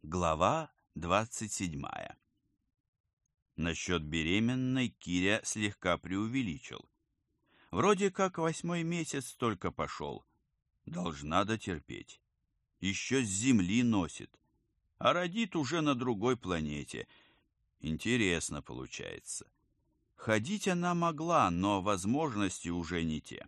Глава 27. Насчет беременной Киря слегка преувеличил. Вроде как 8-й месяц только пошел. Должна дотерпеть. Еще с земли носит. А родит уже на другой планете. Интересно получается. Ходить она могла, но возможности уже не те.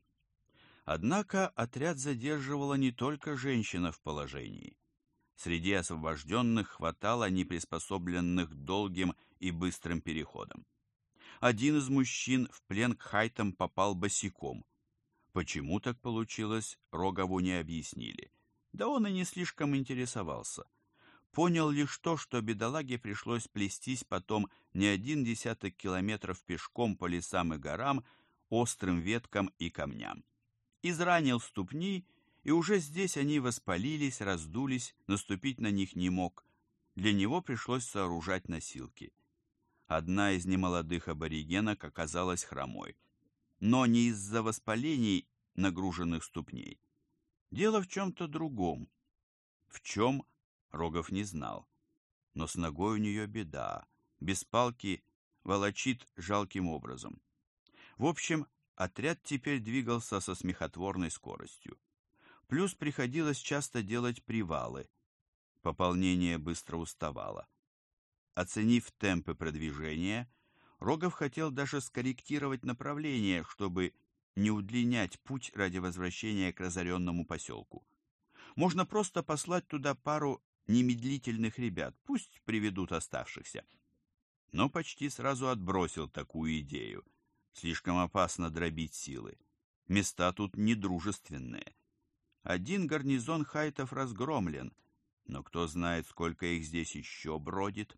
Однако отряд задерживала не только женщина в положении. Среди освобожденных хватало неприспособленных к долгим и быстрым переходам. Один из мужчин в плен к хайтам попал босиком. Почему так получилось, Рогову не объяснили. Да он и не слишком интересовался. Понял лишь то, что бедолаге пришлось плестись потом не 10 километров пешком по лесам и горам, острым веткам и камням. Изранил ступни, и уже здесь они воспалились, раздулись, наступить на них не мог. Для него пришлось сооружать носилки. Одна из немолодых аборигенок оказалась хромой. Но не из-за воспалений нагруженных ступней. Дело в чем-то другом. В чем, Рогов не знал. Но с ногой у нее беда. Без палки волочит жалким образом. В общем, отряд теперь двигался со смехотворной скоростью. Плюс приходилось часто делать привалы. Пополнение быстро уставало. Оценив темпы продвижения, Рогов хотел даже скорректировать направление, чтобы не удлинять путь ради возвращения к разоренному поселку. Можно просто послать туда пару немедлительных ребят, пусть приведут оставшихся. Но почти сразу отбросил такую идею. Слишком опасно дробить силы. Места тут недружественные. Один гарнизон хайтов разгромлен, но кто знает, сколько их здесь еще бродит.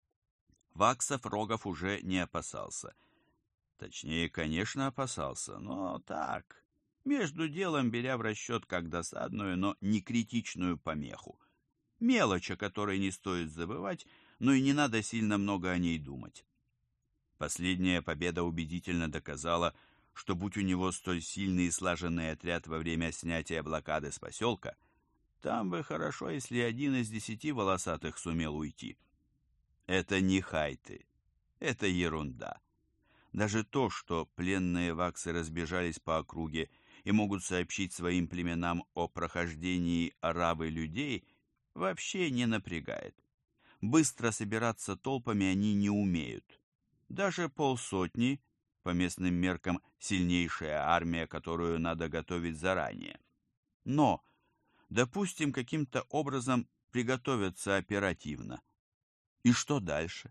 Ваксов Рогов уже не опасался. Точнее, конечно, опасался, но так, между делом беря в расчет как досадную, но не критичную помеху. Мелочь, о которой не стоит забывать, но и не надо сильно много о ней думать. Последняя победа убедительно доказала, что будь у него столь сильный и слаженный отряд во время снятия блокады с поселка, там бы хорошо, если 1 из 10 волосатых сумел уйти. Это не хайты, это ерунда. Даже то, что пленные ваксы разбежались по округе и могут сообщить своим племенам о прохождении арабы людей, вообще не напрягает. Быстро собираться толпами они не умеют. Даже 50, по местным меркам, сильнейшая армия, которую надо готовить заранее. Но, допустим, каким-то образом приготовятся оперативно. И что дальше?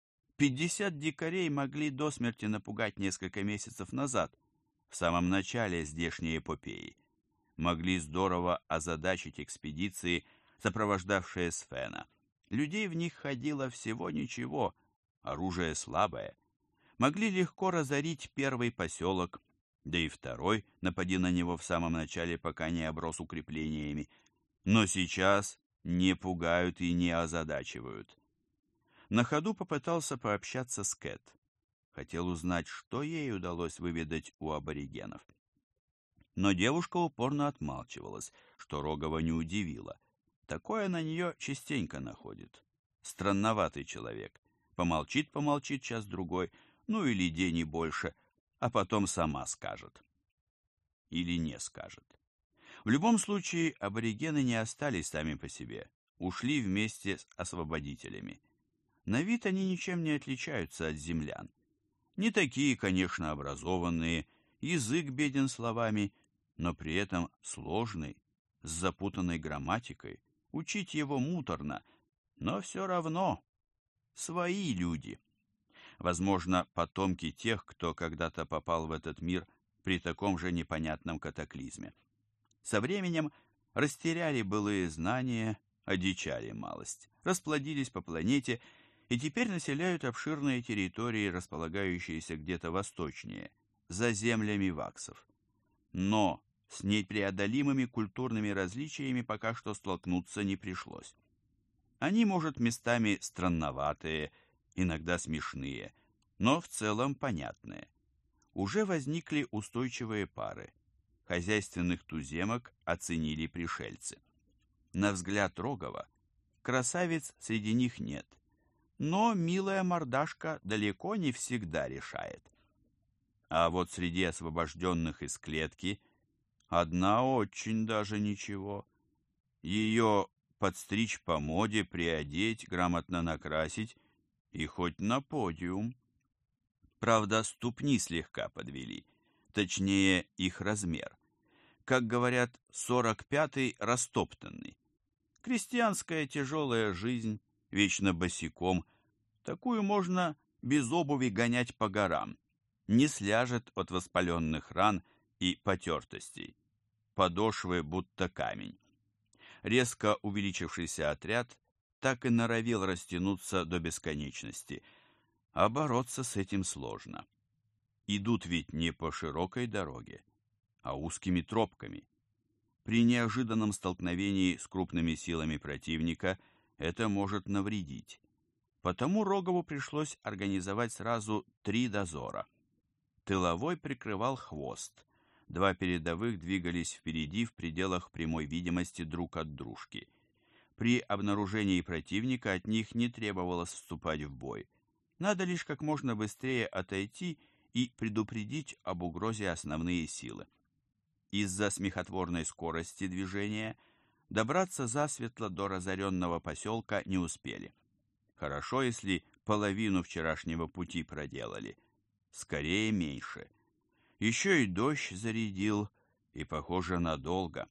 50 дикарей могли до смерти напугать несколько месяцев назад, в самом начале здешней эпопеи. Могли здорово озадачить экспедиции, сопровождавшие Свена. Людей в них ходило всего ничего, оружие слабое. Могли легко разорить первый поселок, да и второй, напади на него в самом начале, пока не оброс укреплениями. Но сейчас не пугают и не озадачивают. На ходу попытался пообщаться с Кэт. Хотел узнать, что ей удалось выведать у аборигенов. Но девушка упорно отмалчивалась, что Рогова не удивило. Такое на нее частенько находит. Странноватый человек. Помолчит час-другой, ну или день и больше, а потом сама скажет. Или не скажет. В любом случае, аборигены не остались сами по себе. Ушли вместе с освободителями. На вид они ничем не отличаются от землян. Не такие, конечно, образованные, язык беден словами, но при этом сложный, с запутанной грамматикой. Учить его муторно, но все равно свои люди. Возможно, потомки тех, кто когда-то попал в этот мир при таком же непонятном катаклизме. Со временем растеряли былые знания, одичали малость, расплодились по планете и теперь населяют обширные территории, располагающиеся где-то восточнее, за землями ваксов. Но с непреодолимыми культурными различиями пока что столкнуться не пришлось. Они, может, местами странноватые, иногда смешные, но в целом понятные. Уже возникли устойчивые пары. Хозяйственных туземок оценили пришельцы. На взгляд Рогова, красавиц среди них нет. Но милая мордашка далеко не всегда решает. А вот среди освобожденных из клетки одна очень даже ничего. Ее подстричь по моде, приодеть, грамотно накрасить и хоть на подиум. Правда, ступни слегка подвели, точнее их размер. Как говорят, 45-й растоптанный. Крестьянская тяжелая жизнь, вечно босиком, такую можно без обуви гонять по горам. Не сляжет от воспаленных ран и потертостей. Подошвы будто камень. Резко увеличившийся отряд так и норовил растянуться до бесконечности, а бороться с этим сложно. Идут ведь не по широкой дороге, а узкими тропками. При неожиданном столкновении с крупными силами противника это может навредить. Потому Рогову пришлось организовать сразу 3 дозора. Тыловой прикрывал хвост. 2 передовых двигались впереди в пределах прямой видимости друг от дружки. При обнаружении противника от них не требовалось вступать в бой. Надо лишь как можно быстрее отойти и предупредить об угрозе основные силы. Из-за смехотворной скорости движения добраться засветло до разоренного поселка не успели. Хорошо, если половину вчерашнего пути проделали. Скорее, меньше. Еще и дождь зарядил, и, похоже, надолго.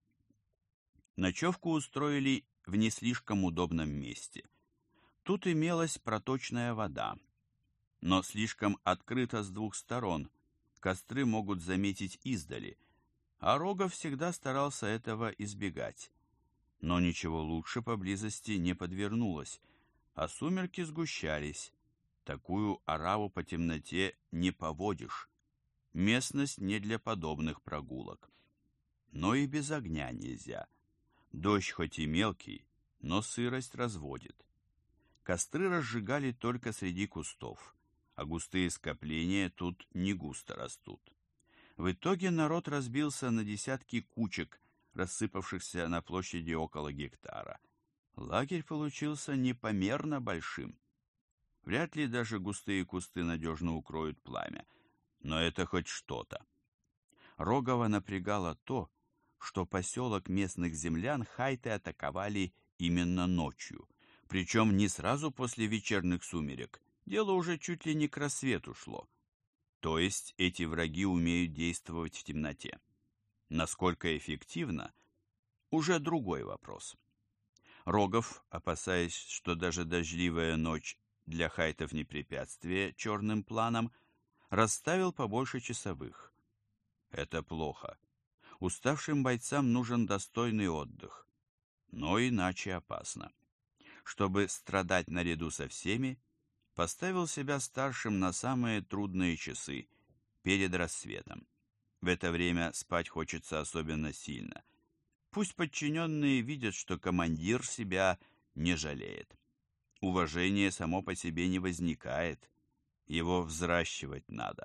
Ночевку устроили в не слишком удобном месте. Тут имелась проточная вода, но слишком открыто с 2 сторон, костры могут заметить издали, а Рогов всегда старался этого избегать. Но ничего лучше поблизости не подвернулось, а сумерки сгущались. Такую ораву по темноте не поводишь. Местность не для подобных прогулок. Но и без огня нельзя. Дождь хоть и мелкий, но сырость разводит. Костры разжигали только среди кустов, а густые скопления тут не густо растут. В итоге народ разбился на десятки кучек, рассыпавшихся на площади около гектара. Лагерь получился непомерно большим. Вряд ли даже густые кусты надежно укроют пламя, но это хоть что-то. Рогова напрягало то, что поселок местных землян хайты атаковали именно ночью, причем не сразу после вечерних сумерек, дело уже чуть ли не к рассвету шло. То есть эти враги умеют действовать в темноте. Насколько эффективно, уже другой вопрос. Рогов, опасаясь, что даже дождливая ночь для хайтов не препятствие черным планам, расставил побольше часовых. Это плохо. Уставшим бойцам нужен достойный отдых, но иначе опасно. Чтобы страдать наряду со всеми, поставил себя старшим на самые трудные часы, перед рассветом. В это время спать хочется особенно сильно. Пусть подчиненные видят, что командир себя не жалеет. Уважение само по себе не возникает, его взращивать надо.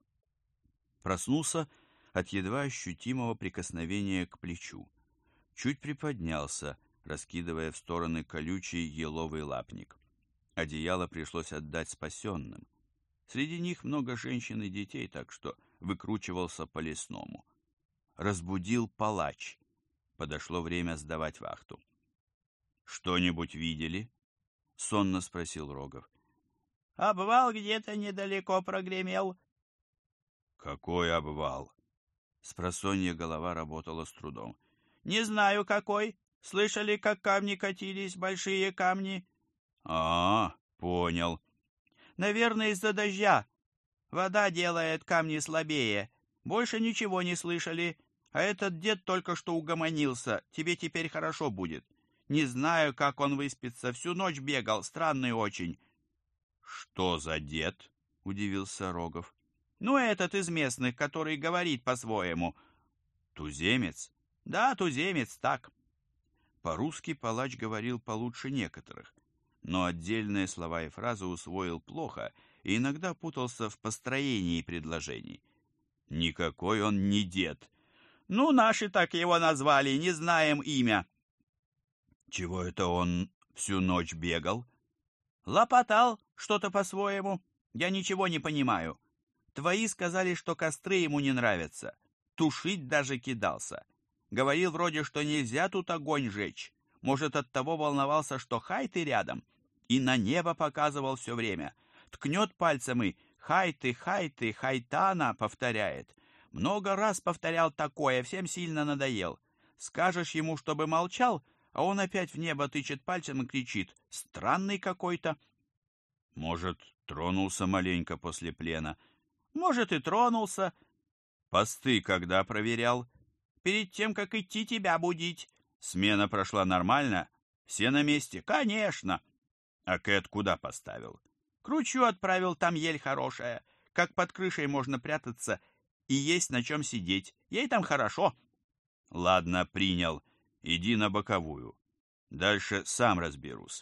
Проснулся от едва ощутимого прикосновения к плечу. Чуть приподнялся, раскидывая в стороны колючий еловый лапник. Одеяло пришлось отдать спасенным. Среди них много женщин и детей, так что выкручивался по лесному. Разбудил палач. Подошло время сдавать вахту. «Что-нибудь видели?» — сонно спросил Рогов. «Обвал где-то недалеко прогремел». «Какой обвал?» Спросонья голова работала с трудом. «Не знаю, какой. Слышали, как камни катились, большие камни?» Понял. «Наверное, из-за дождя. Вода делает камни слабее. Больше ничего не слышали. А этот дед только что угомонился. Тебе теперь хорошо будет. Не знаю, как он выспится. Всю ночь бегал. Странный очень». «Что за дед?» — удивился Рогов. «Ну, этот из местных, который говорит по-своему». «Туземец?» «Да, туземец, так». По-русски палач говорил получше некоторых, но отдельные слова и фразы усвоил плохо и иногда путался в построении предложений. «Никакой он не дед». «Ну, наши так его назвали, не знаем имя». «Чего это он Всю ночь бегал? Лопотал что-то по-своему. Я ничего не понимаю. Твои сказали, что костры ему не нравятся. Тушить даже кидался. Говорил вроде, что нельзя тут огонь жечь. Может, оттого волновался, что Хайты рядом. И на небо показывал все время. Ткнет пальцем и «Хайты, Хайты, Хайтана» повторяет. Много раз повторял такое, всем сильно надоел. Скажешь ему, чтобы молчал, а он опять в небо тычет пальцем и кричит: «Странный какой-то». Может, тронулся маленько после плена? Может, и тронулся. Посты когда проверял? Перед тем, как идти тебя будить. Смена прошла нормально? Все на месте? Конечно. А Кэт куда поставил? К ручью отправил, там ель хорошая. Как под крышей можно прятаться и есть на чем сидеть. Ей там хорошо. Ладно, принял. Иди на боковую. Дальше сам разберусь.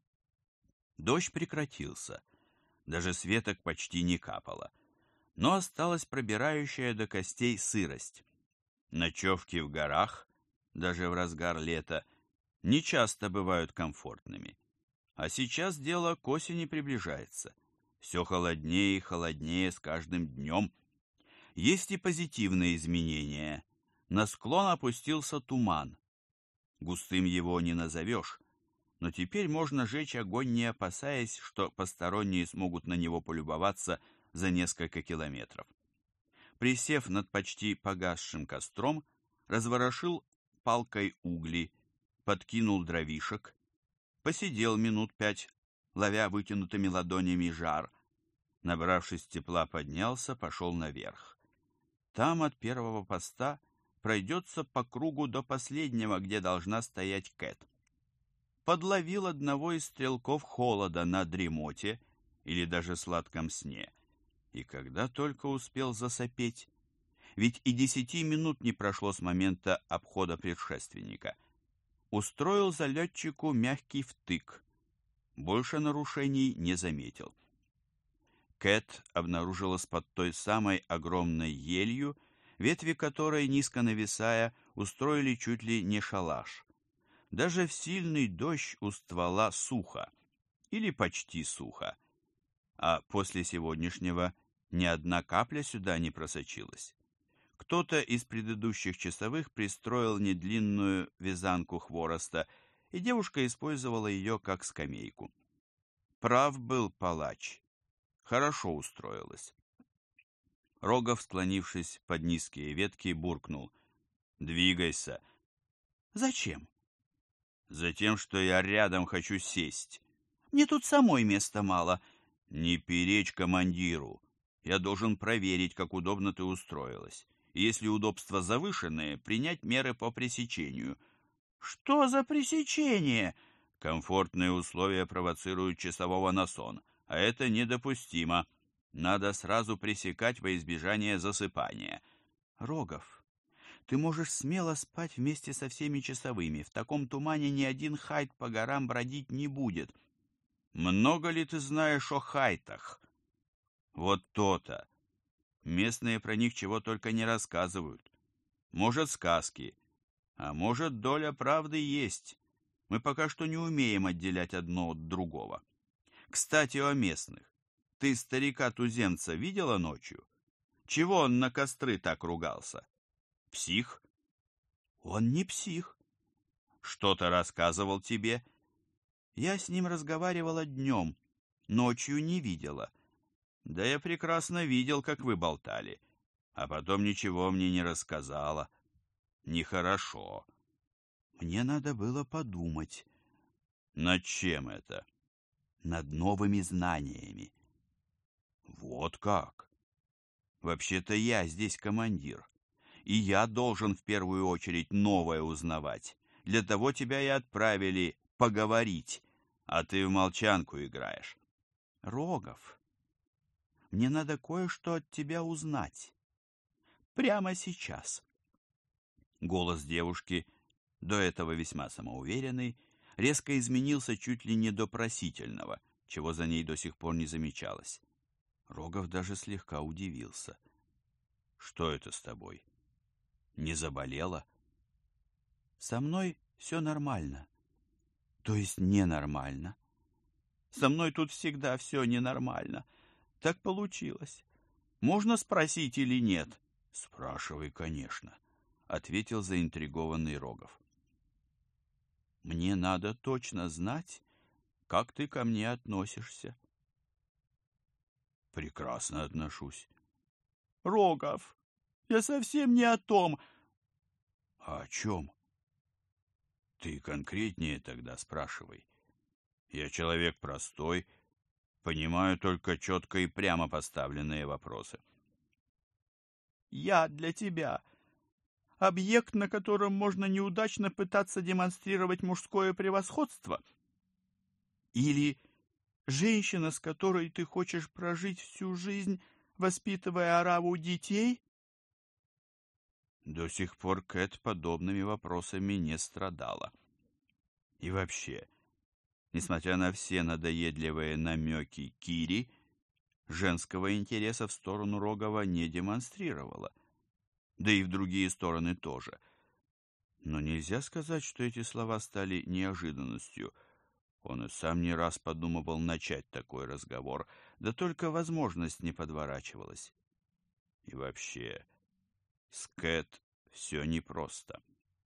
Дождь прекратился. Даже с веток почти не капало. Но осталась пробирающая до костей сырость. Ночевки в горах, даже в разгар лета, не часто бывают комфортными. А сейчас дело к осени приближается. Все холоднее и холоднее с каждым днем. Есть и позитивные изменения. На склон опустился туман. Густым его не назовешь, но теперь можно жечь огонь, не опасаясь, что посторонние смогут на него полюбоваться за несколько километров. Присев над почти погасшим костром, разворошил палкой угли, подкинул дровишек, посидел минут 5, ловя вытянутыми ладонями жар. Набравшись тепла, поднялся, пошел наверх. Там от первого поста пройдется по кругу до последнего, где должна стоять Кэт. Подловил одного из стрелков холода на дремоте или даже сладком сне, и когда только успел засопеть, ведь и 10 минут не прошло с момента обхода предшественника. Устроил залетчику мягкий втык. Больше нарушений не заметил. Кэт обнаружилась под той самой огромной елью, ветви которой, низко нависая, устроили чуть ли не шалаш. Даже в сильный дождь у ствола сухо, или почти сухо, а после сегодняшнего ни одна капля сюда не просочилась. Кто-то из предыдущих часовых пристроил недлинную вязанку хвороста, и девушка использовала ее как скамейку. Прав был палач. Хорошо устроилась. Рогов, склонившись под низкие ветки, буркнул: «Двигайся». «Зачем?» «Затем, что я рядом хочу сесть». «Мне тут самой места мало». «Не перечь командиру. Я должен проверить, как удобно ты устроилась. И если удобства завышенные, принять меры по пресечению». «Что за пресечение?» «Комфортные условия провоцируют часового на сон, а это недопустимо. Надо сразу пресекать во избежание засыпания». «Рогов, ты можешь смело спать вместе со всеми часовыми. В таком тумане ни один хайт по горам бродить не будет». «Много ли ты знаешь о хайтах?» «Вот то-то. Местные про них чего только не рассказывают. Может, сказки, а может, доля правды есть. Мы пока что не умеем отделять одно от другого. Кстати, о местных. Ты старика-туземца видела ночью? Чего он на костры так ругался? Псих?» «Он не псих». «Что-то рассказывал тебе?» «Я с ним разговаривала днем, ночью не видела». «Да я прекрасно видел, как вы болтали, а потом ничего мне не рассказала. Нехорошо». «Мне надо было подумать». «Над чем это?» «Над новыми знаниями». «Вот как? Вообще-то я здесь командир, и я должен в первую очередь новое узнавать. Для того тебя и отправили поговорить, а ты в молчанку играешь». «Рогов, мне надо кое-что от тебя узнать. Прямо сейчас». Голос девушки, до этого весьма самоуверенный, резко изменился чуть ли не до просительного, чего за ней до сих пор не замечалось. Рогов даже слегка удивился. «Что это с тобой? Не заболела?» «Со мной все нормально. То есть ненормально? Со мной тут всегда все ненормально. Так получилось. Можно спросить или нет? Спрашивай, конечно, ответил заинтригованный Рогов. Мне надо точно знать, как ты ко мне относишься. Прекрасно отношусь. Рогов, я совсем не о том. А о чем? Ты конкретнее тогда спрашивай. Я человек простой, понимаю только четко и прямо поставленные вопросы. Я для тебя объект, на котором можно неудачно пытаться демонстрировать мужское превосходство? Или женщина, с которой ты хочешь прожить всю жизнь, воспитывая ораву детей? До сих пор Кэт подобными вопросами не страдала. И вообще, несмотря на все надоедливые намеки Кири, женского интереса в сторону Рогова не демонстрировала. Да и в другие стороны тоже. Но нельзя сказать, что эти слова стали неожиданностью. Он и сам не раз подумывал начать такой разговор, да только возможность не подворачивалась. И вообще, с Кэт все непросто.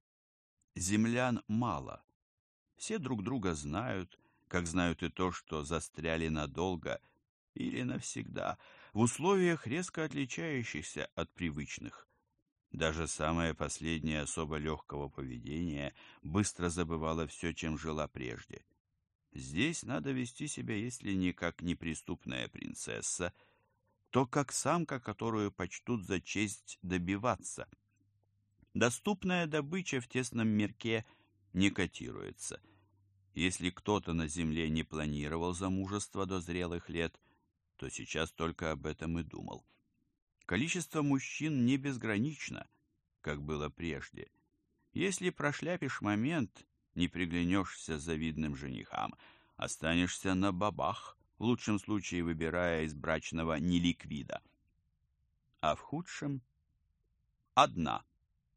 Землян мало. Все друг друга знают, как знают и то, что застряли надолго или навсегда, в условиях, резко отличающихся от привычных. Даже самая последняя особо легкого поведения быстро забывала все, чем жила прежде. Здесь надо вести себя, если не как неприступная принцесса, то как самка, которую почтут за честь добиваться. Доступная добыча в тесном мирке не котируется. Если кто-то на земле не планировал замужество до зрелых лет, то сейчас только об этом и думал. Количество мужчин не безгранично, как было прежде. Если прошляпишь момент, не приглянешься завидным женихам, останешься на бабах, в лучшем случае выбирая из брачного неликвида. А в худшем — одна.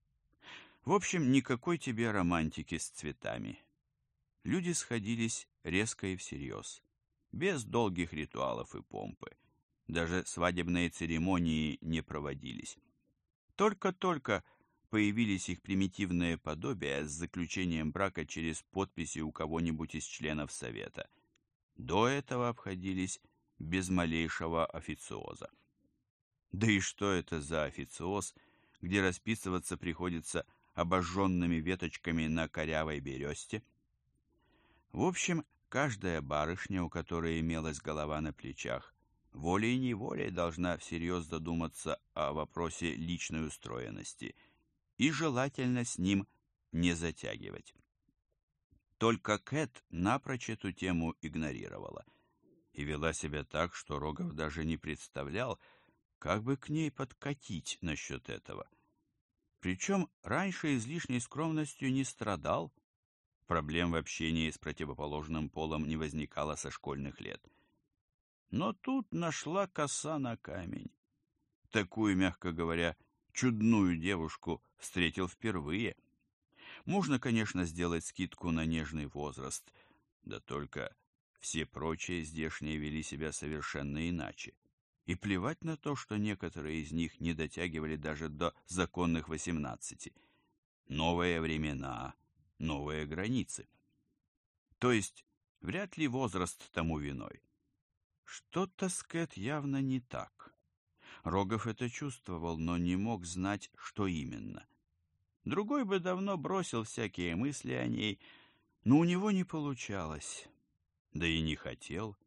В общем, никакой тебе романтики с цветами. Люди сходились резко и всерьез, без долгих ритуалов и помпы. Даже свадебные церемонии не проводились. Только-только появились их примитивные подобия с заключением брака через подписи у кого-нибудь из членов совета. До этого обходились без малейшего официоза. Да и что это за официоз, где расписываться приходится обожженными веточками на корявой бересте? В общем, каждая барышня, у которой имелась голова на плечах, волей-неволей должна всерьез задуматься о вопросе личной устроенности и желательно с ним не затягивать. Только Кэт напрочь эту тему игнорировала и вела себя так, что Рогов даже не представлял, как бы к ней подкатить насчет этого. Причем раньше излишней скромностью не страдал, проблем в общении с противоположным полом не возникало со школьных лет. Но тут нашла коса на камень. Такую, мягко говоря, чудную девушку встретил впервые. Можно, конечно, сделать скидку на нежный возраст, да только все прочие здешние вели себя совершенно иначе. И плевать на то, что некоторые из них не дотягивали даже до законных 18. Новые времена, новые границы. То есть, вряд ли возраст тому виной. Что-то с Кэт явно не так. Рогов это чувствовал, но не мог знать, что именно. Другой бы давно бросил всякие мысли о ней, но у него не получалось. Да и не хотел.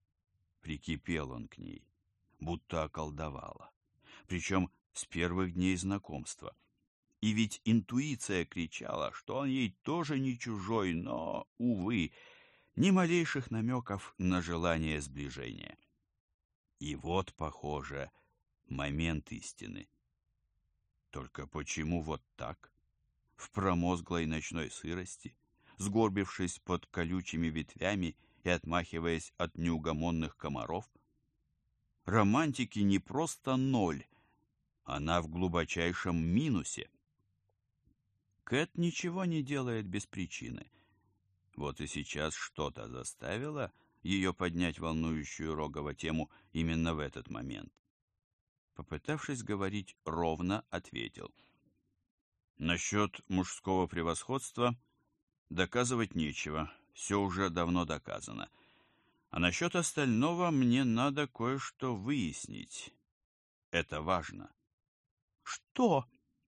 Прикипел он к ней, будто околдовала. Причем с первых дней знакомства. И ведь интуиция кричала, что он ей тоже не чужой, но, увы, ни малейших намеков на желание сближения. И вот, похоже, момент истины. Только почему вот так? В промозглой ночной сырости, сгорбившись под колючими ветвями и отмахиваясь от неугомонных комаров? Романтики не просто ноль, она в глубочайшем минусе. Кэт ничего не делает без причины. Вот и сейчас что-то заставило ее поднять волнующую Рогова тему именно в этот момент. Попытавшись говорить ровно, ответил. Насчет мужского превосходства доказывать нечего, все уже давно доказано. А насчет остального мне надо кое-что выяснить. Это важно. Что?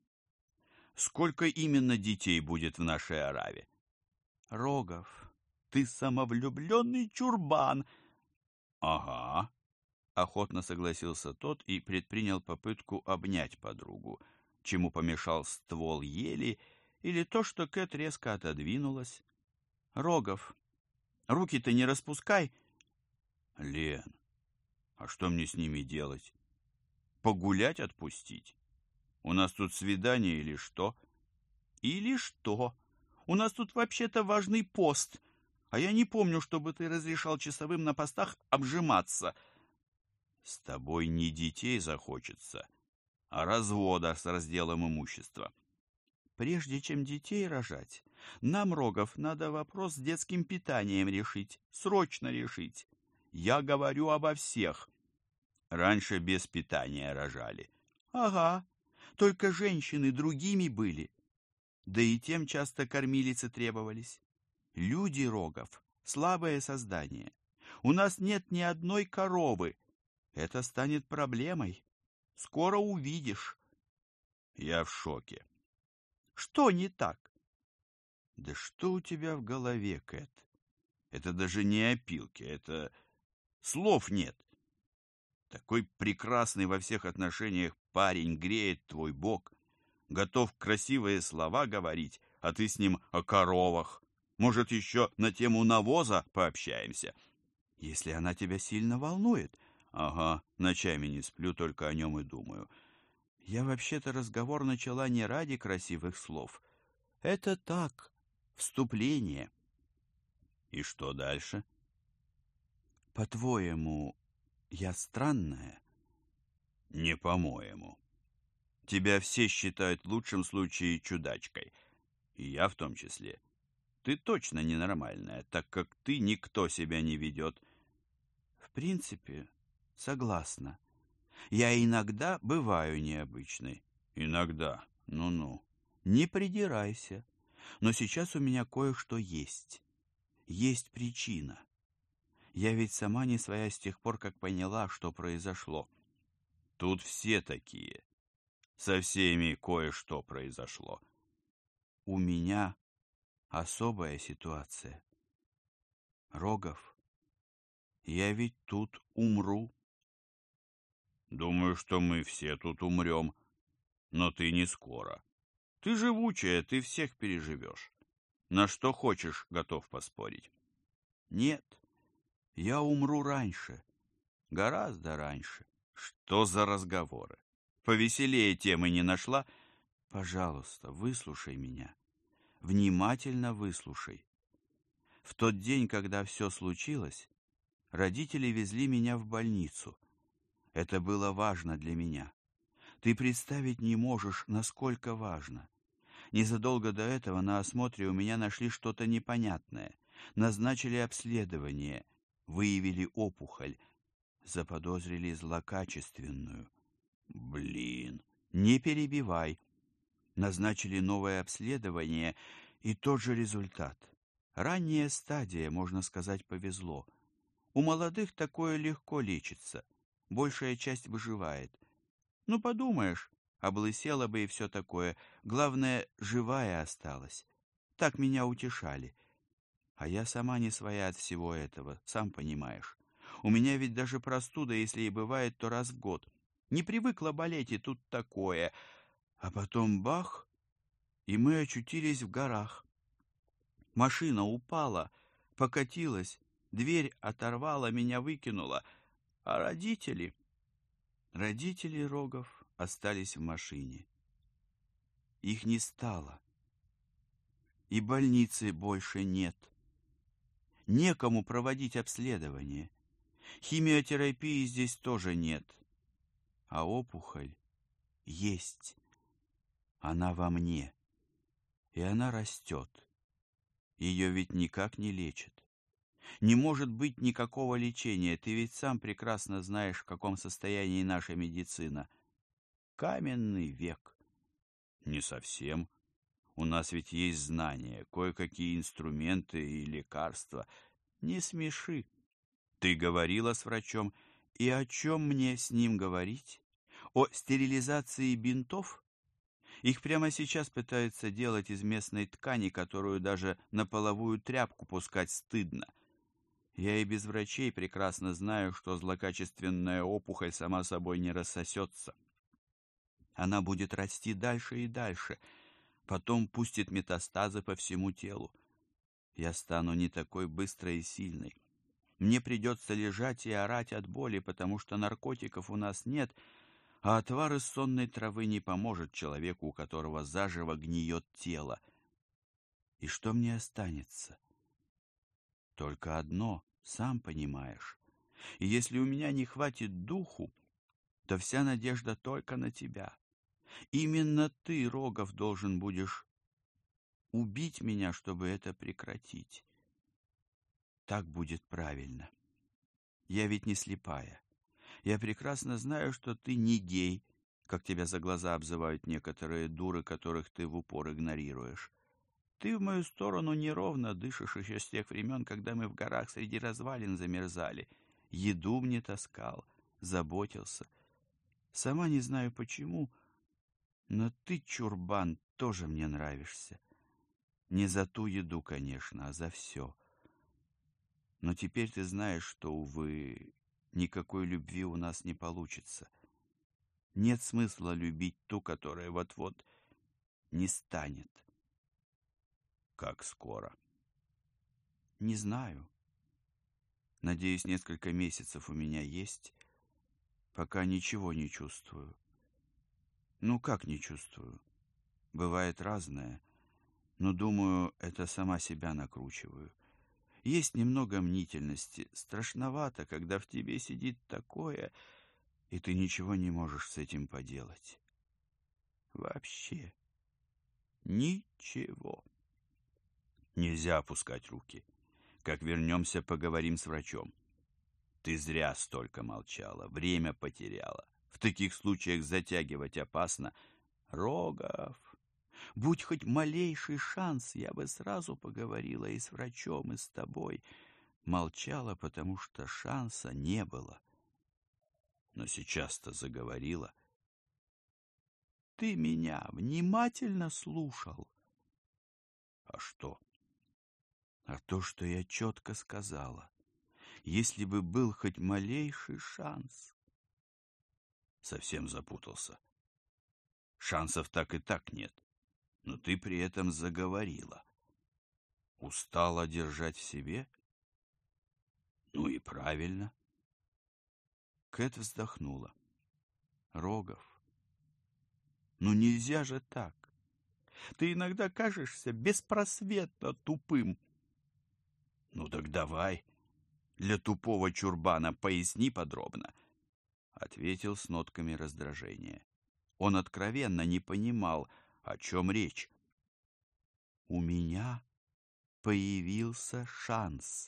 Сколько именно детей будет в нашей араве? Рогов, ты самовлюбленный чурбан. Ага. Охотно согласился тот и предпринял попытку обнять подругу, чему помешал ствол ели или то, что Кэт резко отодвинулась. Рогов, руки-то не распускай. Лен, а что мне с ними делать? Погулять отпустить? У нас тут свидание или что? Или что? У нас тут вообще-то важный пост, а я не помню, чтобы ты разрешал часовым на постах обжиматься. С тобой не детей захочется, а развода с разделом имущества. Прежде чем детей рожать, нам, Рогов, надо вопрос с детским питанием решить, срочно решить. Я говорю обо всех. Раньше без питания рожали. Ага, только женщины другими были. Да и тем часто кормилицы требовались. Люди, Рогов, слабое создание. У нас нет ни одной коровы. Это станет проблемой. Скоро увидишь. Я в шоке. Что не так? Да что у тебя в голове, Кэт? Это даже не опилки, это слов нет. Такой прекрасный во всех отношениях парень греет твой бок, готов красивые слова говорить, а ты с ним о коровах. Может, еще на тему навоза пообщаемся? Если она тебя сильно волнует. Ага, ночами не сплю, только о нем и думаю. Я вообще-то разговор начала не ради красивых слов. Это так, вступление. И что дальше? По-твоему, я странная? Не по-моему. Тебя все считают в лучшем случае чудачкой. И я в том числе. Ты точно ненормальная, так как ты никто себя не ведет. В принципе, согласна. Я иногда бываю необычной. Иногда. Ну-ну. Не придирайся. Но сейчас у меня кое-что есть. Есть причина. Я ведь сама не своя с тех пор, как поняла, что произошло. Тут все такие. Со всеми кое-что произошло. У меня особая ситуация. Рогов, я ведь тут умру. Думаю, что мы все тут умрем, но ты не скоро. Ты живучая, ты всех переживешь. На что хочешь, готов поспорить. Нет, я умру раньше, гораздо раньше. Что за разговоры? Повеселее темы не нашла? Пожалуйста, выслушай меня. Внимательно выслушай. В тот день, когда все случилось, родители везли меня в больницу. Это было важно для меня. Ты представить не можешь, насколько важно. Незадолго до этого на осмотре у меня нашли что-то непонятное. Назначили обследование, выявили опухоль, заподозрили злокачественную. Блин, Не перебивай. Назначили новое обследование, и тот же результат. Ранняя стадия, можно сказать, повезло. У молодых такое легко лечится. Большая часть выживает. Ну, подумаешь, облысела бы и все такое. Главное, живая осталась. Так меня утешали. А я сама не своя от всего этого, сам понимаешь. У меня ведь даже простуда, если и бывает, то раз в год. Не привыкла болеть, и тут такое. А потом бах, и мы очутились в горах. Машина упала, покатилась, дверь оторвала, меня выкинула. А родители... Родители Рогов остались в машине. Их не стало. И больницы больше нет. Некому проводить обследование. Химиотерапии здесь тоже нет. А опухоль есть. Она во мне. И она растет. Ее ведь никак не лечат. Не может быть никакого лечения. Ты ведь сам прекрасно знаешь, в каком состоянии наша медицина. Каменный век. Не совсем. У нас ведь есть знания, кое-какие инструменты и лекарства. Не смеши. Ты говорила с врачом. И о чем мне с ним говорить? О стерилизации бинтов? Их прямо сейчас пытаются делать из местной ткани, которую даже на половую тряпку пускать стыдно. Я и без врачей прекрасно знаю, что злокачественная опухоль сама собой не рассосется. Она будет расти дальше и дальше, потом пустит метастазы по всему телу. Я стану не такой быстрой и сильной. Мне придется лежать и орать от боли, потому что наркотиков у нас нет, а отвар из сонной травы не поможет человеку, у которого заживо гниет тело. И что мне останется? Только одно, сам понимаешь. И если у меня не хватит духу, то вся надежда только на тебя. Именно ты, Рогов, должен будешь убить меня, чтобы это прекратить. Так будет правильно. Я ведь не слепая. Я прекрасно знаю, что ты не гей, как тебя за глаза обзывают некоторые дуры, которых ты в упор игнорируешь. Ты в мою сторону неровно дышишь еще с тех времен, когда мы в горах среди развалин замерзали. Еду мне таскал, заботился. Сама не знаю почему, но ты, чурбан, тоже мне нравишься. Не за ту еду, конечно, а за все. Но теперь ты знаешь, что, увы, никакой любви у нас не получится. Нет смысла любить ту, которая вот-вот не станет. Как скоро? Не знаю. Надеюсь, несколько месяцев у меня есть, пока ничего не чувствую. Ну, как не чувствую? Бывает разное, но, думаю, это сама себя накручиваю. Есть немного мнительности. Страшновато, когда в тебе сидит такое, и ты ничего не можешь с этим поделать. Вообще ничего. Нельзя опускать руки. Как вернемся, поговорим с врачом. Ты зря столько молчала, время потеряла. В таких случаях затягивать опасно. Рогов, будь хоть малейший шанс, я бы сразу поговорила и с врачом, и с тобой. Молчала, потому что шанса не было. Но сейчас-то заговорила. Ты меня внимательно слушал. А что? А то, что я четко сказала. Если бы был хоть малейший шанс. Совсем запутался. Шансов так и так нет. Но ты при этом заговорила. Устала держать в себе? Ну и правильно. Кэт вздохнула. Рогов, ну нельзя же так. Ты иногда кажешься беспросветно тупым. Ну так давай, для тупого чурбана поясни подробно, ответил с нотками раздражения. Он откровенно не понимал, о чем речь. У меня появился шанс.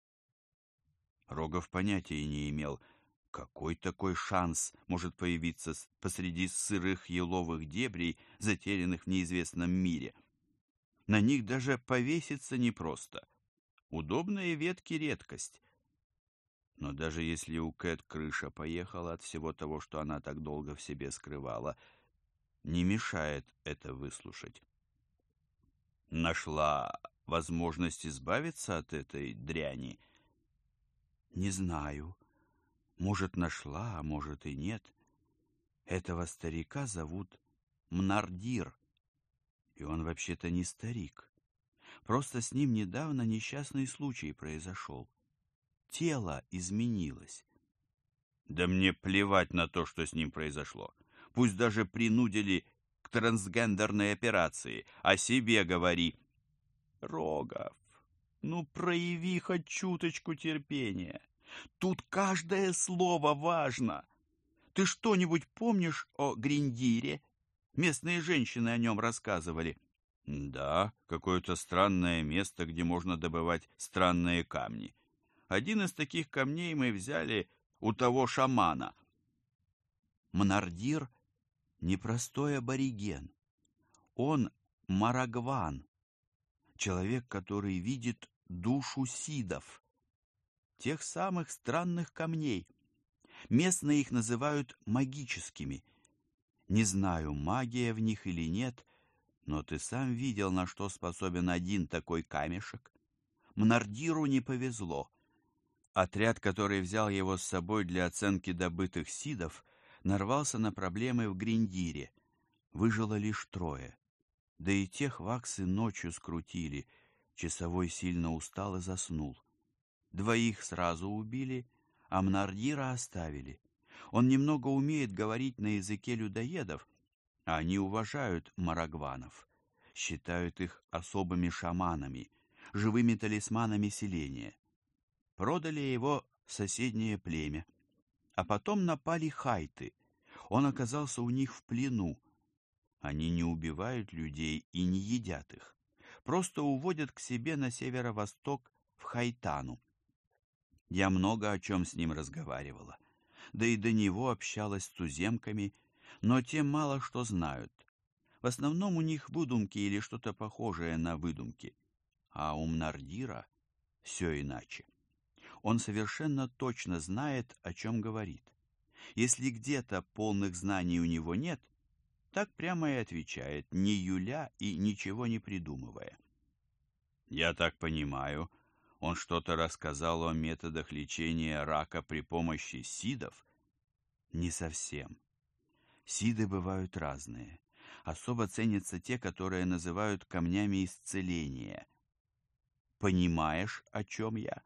Рогов понятия не имел, какой такой шанс может появиться посреди сырых еловых дебрей, затерянных в неизвестном мире. На них даже повеситься непросто. Удобные ветки — редкость. Но даже если у Кэт крыша поехала от всего того, что она так долго в себе скрывала, не мешает это выслушать. Нашла возможность избавиться от этой дряни? Не знаю. Может, нашла, а может и нет. Этого старика зовут Мнардир. И он вообще-то не старик. Просто с ним недавно несчастный случай произошел. Тело изменилось. Да мне плевать на то, что с ним произошло. Пусть даже принудили к трансгендерной операции. О себе говори. Рогов, ну прояви хоть чуточку терпения. Тут каждое слово важно. Ты что-нибудь помнишь о Гриндире? Местные женщины о нем рассказывали. Да, какое-то странное место, где можно добывать странные камни. Один из таких камней мы взяли у того шамана. Мнардир — непростой абориген. Он марагван, человек, который видит душу сидов, тех самых странных камней. Местные их называют магическими. Не знаю, магия в них или нет, но ты сам видел, на что способен один такой камешек. Мнардиру не повезло. Отряд, который взял его с собой для оценки добытых сидов, нарвался на проблемы в Гриндире. Выжило лишь 3. Да и тех ваксы ночью скрутили. Часовой сильно устал и заснул. 2 сразу убили, а Мнардира оставили. Он немного умеет говорить на языке людоедов, а они уважают марагванов, считают их особыми шаманами, живыми талисманами селения. Продали его в соседнее племя, а потом напали хайты. Он оказался у них в плену. Они не убивают людей и не едят их, просто уводят к себе на северо-восток в Хайтану. Я много о чем с ним разговаривала, да и до него общалась с туземками, но те мало что знают. В основном у них выдумки или что-то похожее на выдумки, а у Мнардира все иначе. Он совершенно точно знает, о чем говорит. Если где-то полных знаний у него нет, так прямо и отвечает, не юля и ничего не придумывая. Я так понимаю, он что-то рассказал о методах лечения рака при помощи сидов? Не совсем. Сиды бывают разные. Особо ценятся те, которые называют камнями исцеления. Понимаешь, о чем я?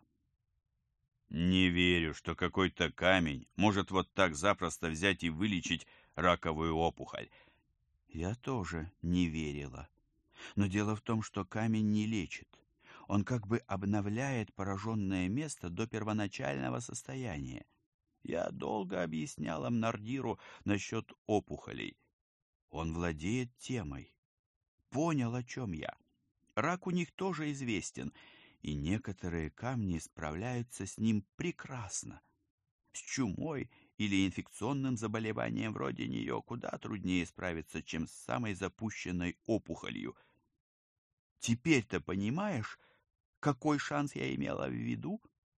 Не верю, что какой-то камень может вот так запросто взять и вылечить раковую опухоль. Я тоже не верила. Но дело в том, что камень не лечит. Он как бы обновляет пораженное место до первоначального состояния. Я долго объясняла Мнардиру насчет опухолей. Он владеет темой. Понял, о чем я. Рак у них тоже известен, и некоторые камни справляются с ним прекрасно. С чумой или инфекционным заболеванием вроде нее куда труднее справиться, чем с самой запущенной опухолью. Теперь-то понимаешь, какой шанс я имела в виду?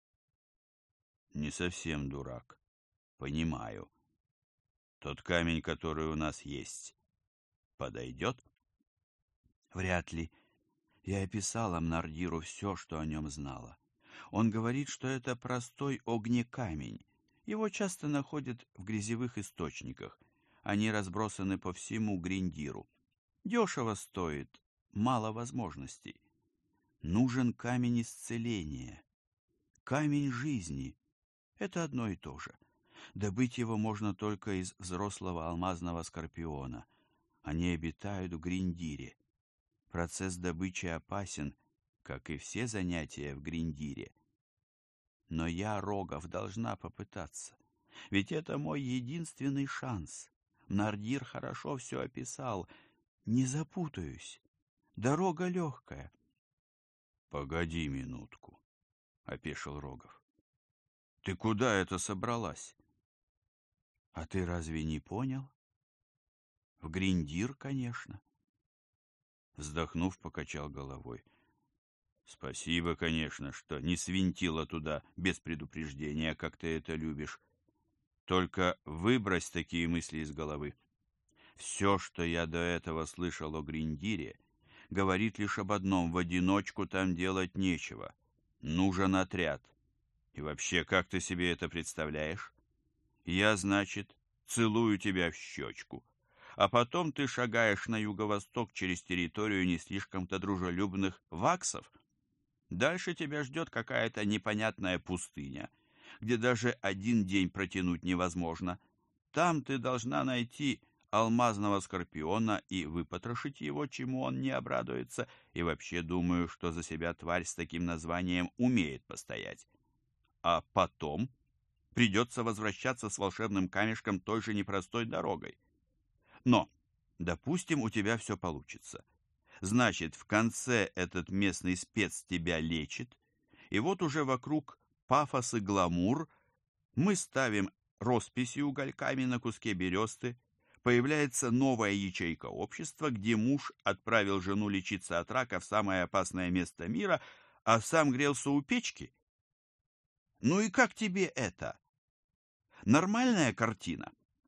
Не совсем дурак. Понимаю. Тот камень, который у нас есть, подойдет? Вряд ли. Я описала Мнардиру все, что о нем знала. Он говорит, что это простой огнекамень. Его часто находят в грязевых источниках. Они разбросаны по всему Гриндиру. Дешево стоит, мало возможностей. Нужен камень исцеления, камень жизни. Это одно и то же. Добыть его можно только из взрослого алмазного скорпиона. Они обитают в Гриндире. Процесс добычи опасен, как и все занятия в Гриндире. Но я, Рогов, должна попытаться. Ведь это мой единственный шанс. Мнардир хорошо все описал. Не запутаюсь. Дорога легкая. — Погоди минутку, — опешил Рогов. — Ты куда это собралась? — А ты разве не понял? — В Гриндир, конечно. Вздохнув, покачал головой. Спасибо, конечно, что не свинтила туда без предупреждения, как ты это любишь. Только выбрось такие мысли из головы. Все, что я до этого слышал о Гриндире, говорит лишь об одном: в одиночку там делать нечего. Нужен отряд. И вообще, как ты себе это представляешь? Я, значит, целую тебя в щечку, а потом ты шагаешь на юго-восток через территорию не слишком-то дружелюбных ваксов. Дальше тебя ждет какая-то непонятная пустыня, где даже один день протянуть невозможно. Там ты должна найти алмазного скорпиона и выпотрошить его, чему он не обрадуется, и вообще думаю, что за себя тварь с таким названием умеет постоять. А потом придется возвращаться с волшебным камешком той же непростой дорогой. Но, допустим, у тебя все получится. Значит, в конце этот местный спец тебя лечит, и вот уже вокруг пафос и гламур мы ставим росписи угольками на куске бересты, появляется новая ячейка общества, где муж отправил жену лечиться от рака в самое опасное место мира, а сам грелся у печки. Ну и как тебе это? Нормальная картина?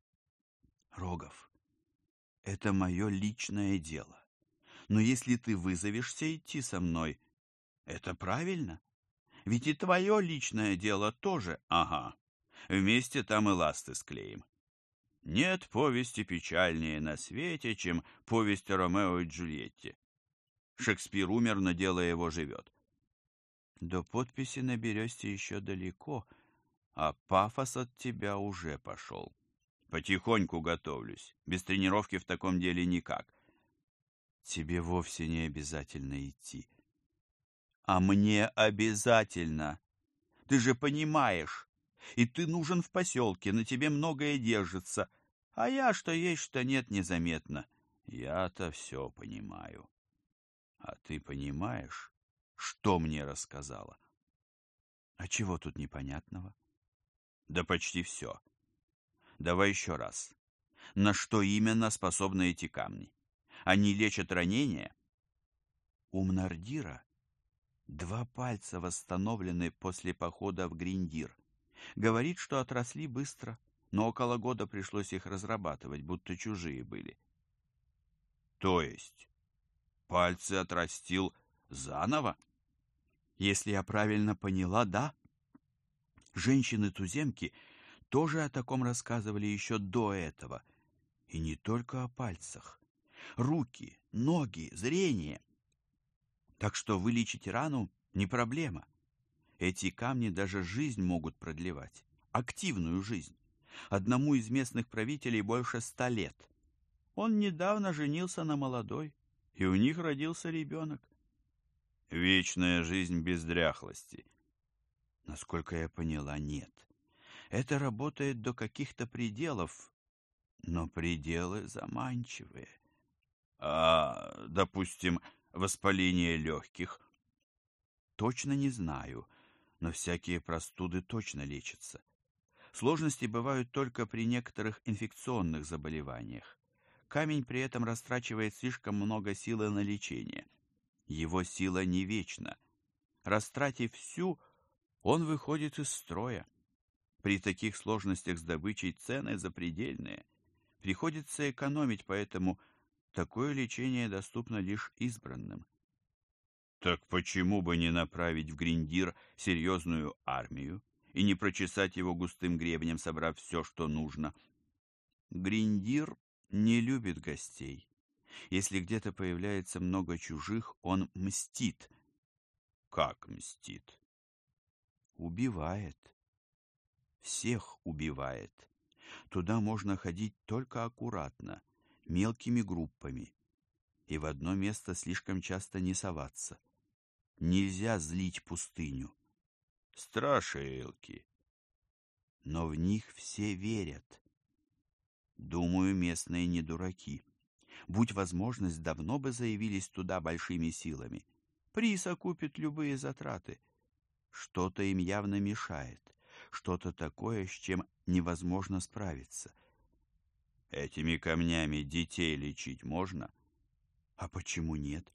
Рогов, это мое личное дело. Но если ты вызовешься идти со мной, это правильно. Ведь и твое личное дело тоже. Ага. Вместе там и ласты склеим. Нет повести печальнее на свете, чем повесть о Ромео и Джульетте. Шекспир умер, но дело его живет. До подписи на бересте еще далеко, а пафос от тебя уже пошел. Потихоньку готовлюсь. Без тренировки в таком деле никак. Тебе вовсе не обязательно идти. А мне обязательно. Ты же понимаешь. И ты нужен в поселке, на тебе многое держится. А я, что есть, что нет, незаметно. Я-то все понимаю. А ты понимаешь, что мне рассказала? А чего тут непонятного? Да почти все. Давай еще раз. На что именно способны эти камни? Они лечат ранения? У Мнардира 2 пальца восстановлены после похода в Гриндир. Говорит, что отросли быстро, но около года пришлось их разрабатывать, будто чужие были. То есть пальцы отрастил заново? Если я правильно поняла, да. Женщины-туземки тоже о таком рассказывали еще до этого. И не только о пальцах. Руки, ноги, зрение. Так что вылечить рану не проблема. Эти камни даже жизнь могут продлевать. Активную жизнь. Одному из местных правителей больше 100 лет. Он недавно женился на молодой, и у них родился ребенок. Вечная жизнь без дряхлости. Насколько я поняла, нет. Это работает до каких-то пределов, но пределы заманчивые. Допустим, воспаление легких? Точно не знаю, но всякие простуды точно лечатся. Сложности бывают только при некоторых инфекционных заболеваниях. Камень при этом растрачивает слишком много силы на лечение. Его сила не вечна. Растратив всю, он выходит из строя. При таких сложностях с добычей цены запредельные. Приходится экономить, поэтому такое лечение доступно лишь избранным. Так почему бы не направить в Гриндир серьезную армию и не прочесать его густым гребнем, собрав все, что нужно? Гриндир не любит гостей. Если где-то появляется много чужих, он мстит. Как мстит? Убивает. Всех убивает. Туда можно ходить только аккуратно, мелкими группами. И в одно место слишком часто не соваться. Нельзя злить пустыню. Страшилки. Но в них все верят. Думаю, местные не дураки. Будь возможность, давно бы заявились туда большими силами. Приз окупит любые затраты. Что-то им явно мешает. Что-то такое, с чем невозможно справиться. Этими камнями детей лечить можно? А почему нет?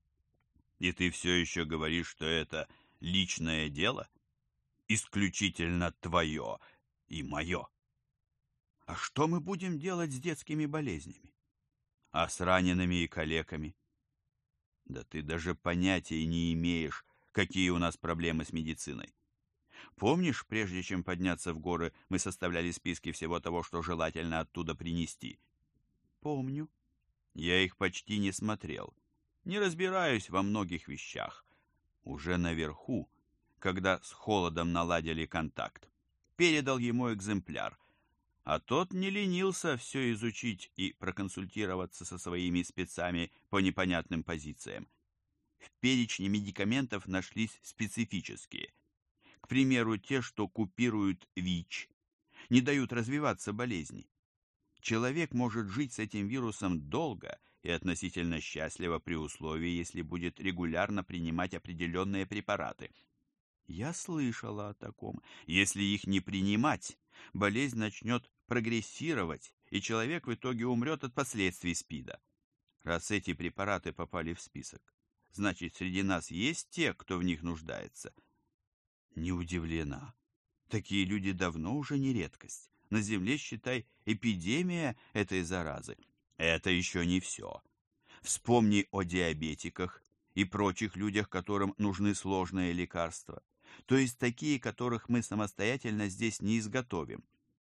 И ты все еще говоришь, что это личное дело? Исключительно твое и мое. А что мы будем делать с детскими болезнями? А с ранеными и калеками? Да ты даже понятия не имеешь, какие у нас проблемы с медициной. Помнишь, прежде чем подняться в горы, мы составляли списки всего того, что желательно оттуда принести? Помню. Я их почти не смотрел. Не разбираюсь во многих вещах. Уже наверху, когда с Холодом наладили контакт, передал ему экземпляр, а тот не ленился все изучить и проконсультироваться со своими спецами по непонятным позициям. В перечне медикаментов нашлись специфические. К примеру, те, что купируют ВИЧ, не дают развиваться болезни. Человек может жить с этим вирусом долго и относительно счастлива при условии, если будет регулярно принимать определенные препараты. Я слышала о таком. Если их не принимать, болезнь начнет прогрессировать, и человек в итоге умрет от последствий СПИДа. Раз эти препараты попали в список, значит, среди нас есть те, кто в них нуждается. Не удивлена. Такие люди давно уже не редкость. На Земле, считай, эпидемия этой заразы. Это еще не все. Вспомни о диабетиках и прочих людях, которым нужны сложные лекарства, то есть такие, которых мы самостоятельно здесь не изготовим.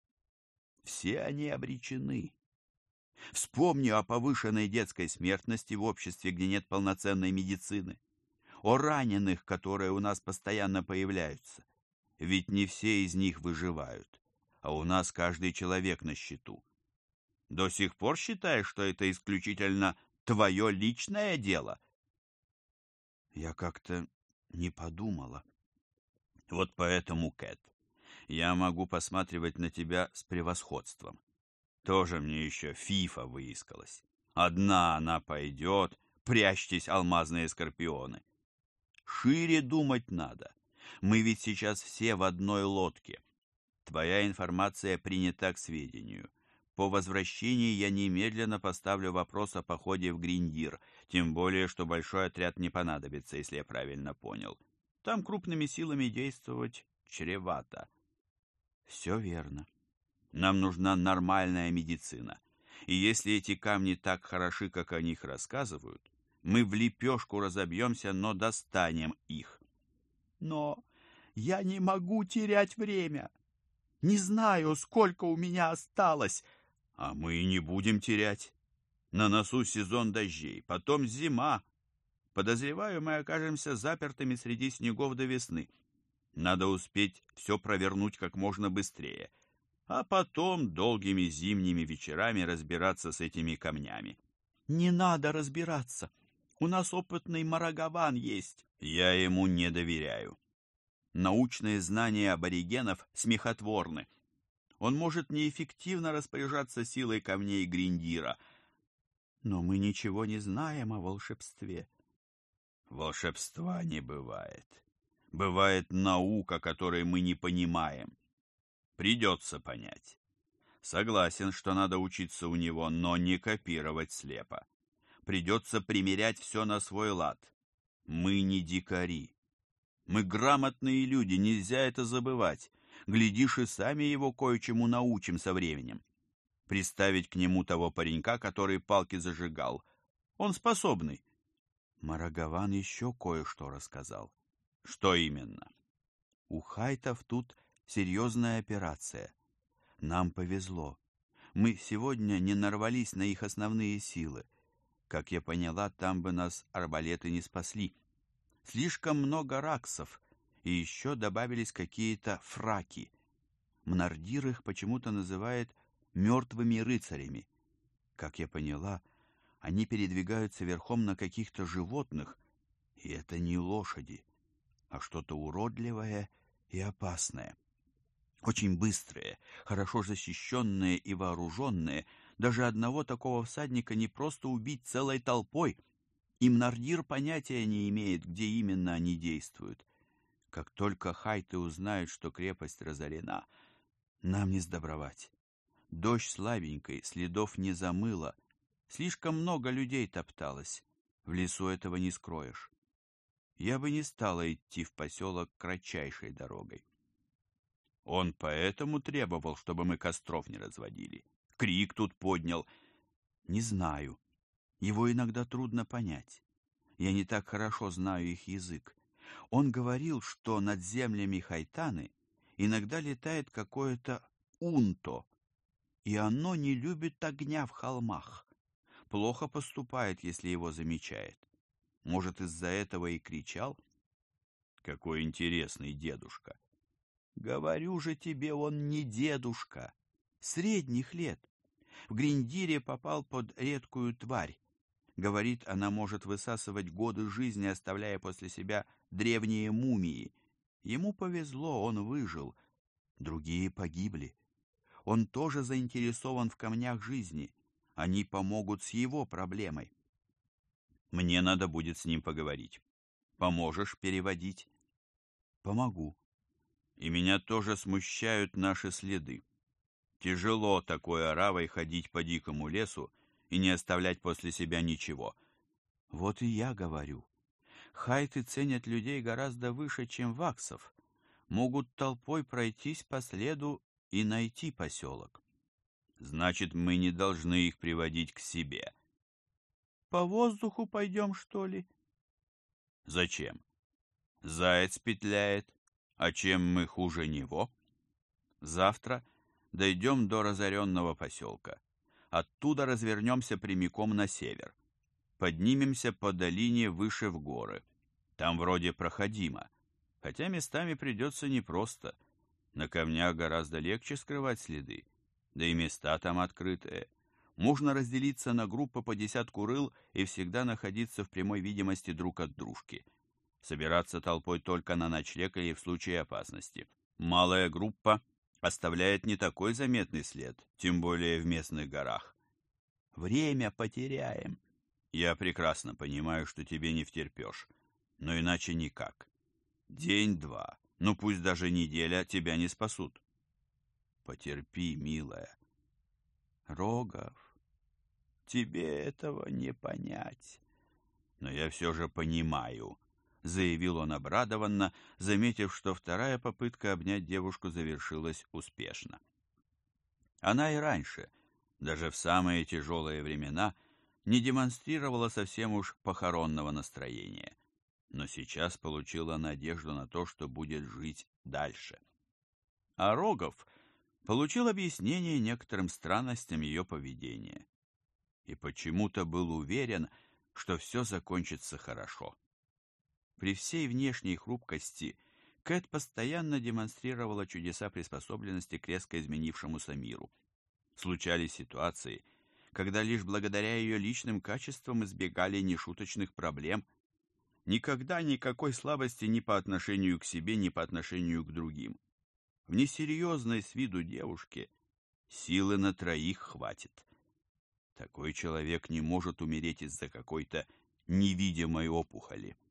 Все они обречены. Вспомни о повышенной детской смертности в обществе, где нет полноценной медицины, о раненых, которые у нас постоянно появляются. Ведь не все из них выживают, а у нас каждый человек на счету. До сих пор считаешь, что это исключительно твое личное дело? Я как-то не подумала. Вот поэтому, Кэт, я могу посматривать на тебя с превосходством. Тоже мне еще фифа выискалась. Одна она пойдет, прячьтесь, алмазные скорпионы. Шире думать надо. Мы ведь сейчас все в одной лодке. Твоя информация принята к сведению. По возвращении я немедленно поставлю вопрос о походе в Гриндир, тем более, что большой отряд не понадобится, если я правильно понял. Там крупными силами действовать чревато. Все верно. Нам нужна нормальная медицина. И если эти камни так хороши, как о них рассказывают, мы в лепешку разобьемся, но достанем их. Но я не могу терять время. Не знаю, сколько у меня осталось. А мы и не будем терять. На носу сезон дождей, потом зима. Подозреваю, мы окажемся запертыми среди снегов до весны. Надо успеть все провернуть как можно быстрее, а потом долгими зимними вечерами разбираться с этими камнями. Не надо разбираться. У нас опытный Марагаван есть. Я ему не доверяю. Научные знания аборигенов смехотворны. Он может неэффективно распоряжаться силой камней Гриндира. Но мы ничего не знаем о волшебстве. Волшебства не бывает. Бывает наука, которой мы не понимаем. Придется понять. Согласен, что надо учиться у него, но не копировать слепо. Придется примерять все на свой лад. Мы не дикари. Мы грамотные люди, нельзя это забывать. Глядишь, и сами его кое-чему научим со временем. Приставить к нему того паренька, который палки зажигал. Он способный. Марагаван еще кое-что рассказал. Что именно? У хайтов тут серьезная операция. Нам повезло. Мы сегодня не нарвались на их основные силы. Как я поняла, там бы нас арбалеты не спасли. Слишком много раксов, и еще добавились какие-то фраки. Мнардир их почему-то называет мертвыми рыцарями. Как я поняла, они передвигаются верхом на каких-то животных, и это не лошади, а что-то уродливое и опасное. Очень быстрые, хорошо защищенные и вооруженные, даже одного такого всадника не просто убить целой толпой. И Мнардир понятия не имеет, где именно они действуют. Как только хайты узнают, что крепость разорена, нам не сдобровать. Дождь слабенький, следов не замыло. Слишком много людей топталось. В лесу этого не скроешь. Я бы не стала идти в поселок кратчайшей дорогой. Он поэтому требовал, чтобы мы костров не разводили. Крик тут поднял. Не знаю. Его иногда трудно понять. Я не так хорошо знаю их язык. Он говорил, что над землями Хайтаны иногда летает какое-то унто, и оно не любит огня в холмах. Плохо поступает, если его замечает. Может, из-за этого и кричал? Какой интересный дедушка. Говорю же тебе, он не дедушка. Средних лет. В Гриндире попал под редкую тварь. Говорит, она может высасывать годы жизни, оставляя после себя древние мумии. Ему повезло, он выжил. Другие погибли. Он тоже заинтересован в камнях жизни. Они помогут с его проблемой. Мне надо будет с ним поговорить. Поможешь переводить? Помогу. И меня тоже смущают наши следы. Тяжело такой оравой ходить по дикому лесу и не оставлять после себя ничего. Вот и я говорю. Хайты ценят людей гораздо выше, чем ваксов. Могут толпой пройтись по следу и найти поселок. Значит, мы не должны их приводить к себе. По воздуху пойдем, что ли? Зачем? Заяц петляет. А чем мы хуже него? Завтра дойдем до разоренного поселка. Оттуда развернемся прямиком на север. Поднимемся по долине выше в горы. Там вроде проходимо, хотя местами придется непросто. На камнях гораздо легче скрывать следы, да и места там открытые. Можно разделиться на группы по 10 рыл и всегда находиться в прямой видимости друг от дружки. Собираться толпой только на ночлег или в случае опасности. Малая группа оставляет не такой заметный след, тем более в местных горах. Время потеряем. Я прекрасно понимаю, что тебе не втерпешь, но иначе никак. День-два, ну пусть даже неделя тебя не спасут. Потерпи, милая. Рогов, тебе этого не понять. Но я все же понимаю, заявил он обрадованно, заметив, что вторая попытка обнять девушку завершилась успешно. Она и раньше, даже в самые тяжелые времена, не демонстрировала совсем уж похоронного настроения, но сейчас получила надежду на то, что будет жить дальше. А Рогов получил объяснение некоторым странностям ее поведения и почему-то был уверен, что все закончится хорошо. При всей внешней хрупкости Кэт постоянно демонстрировала чудеса приспособленности к резко изменившемуся миру. Случались ситуации, когда лишь благодаря ее личным качествам избегали нешуточных проблем. Никогда никакой слабости ни по отношению к себе, ни по отношению к другим. В несерьезной с виду девушке силы на троих хватит. Такой человек не может умереть из-за какой-то невидимой опухоли.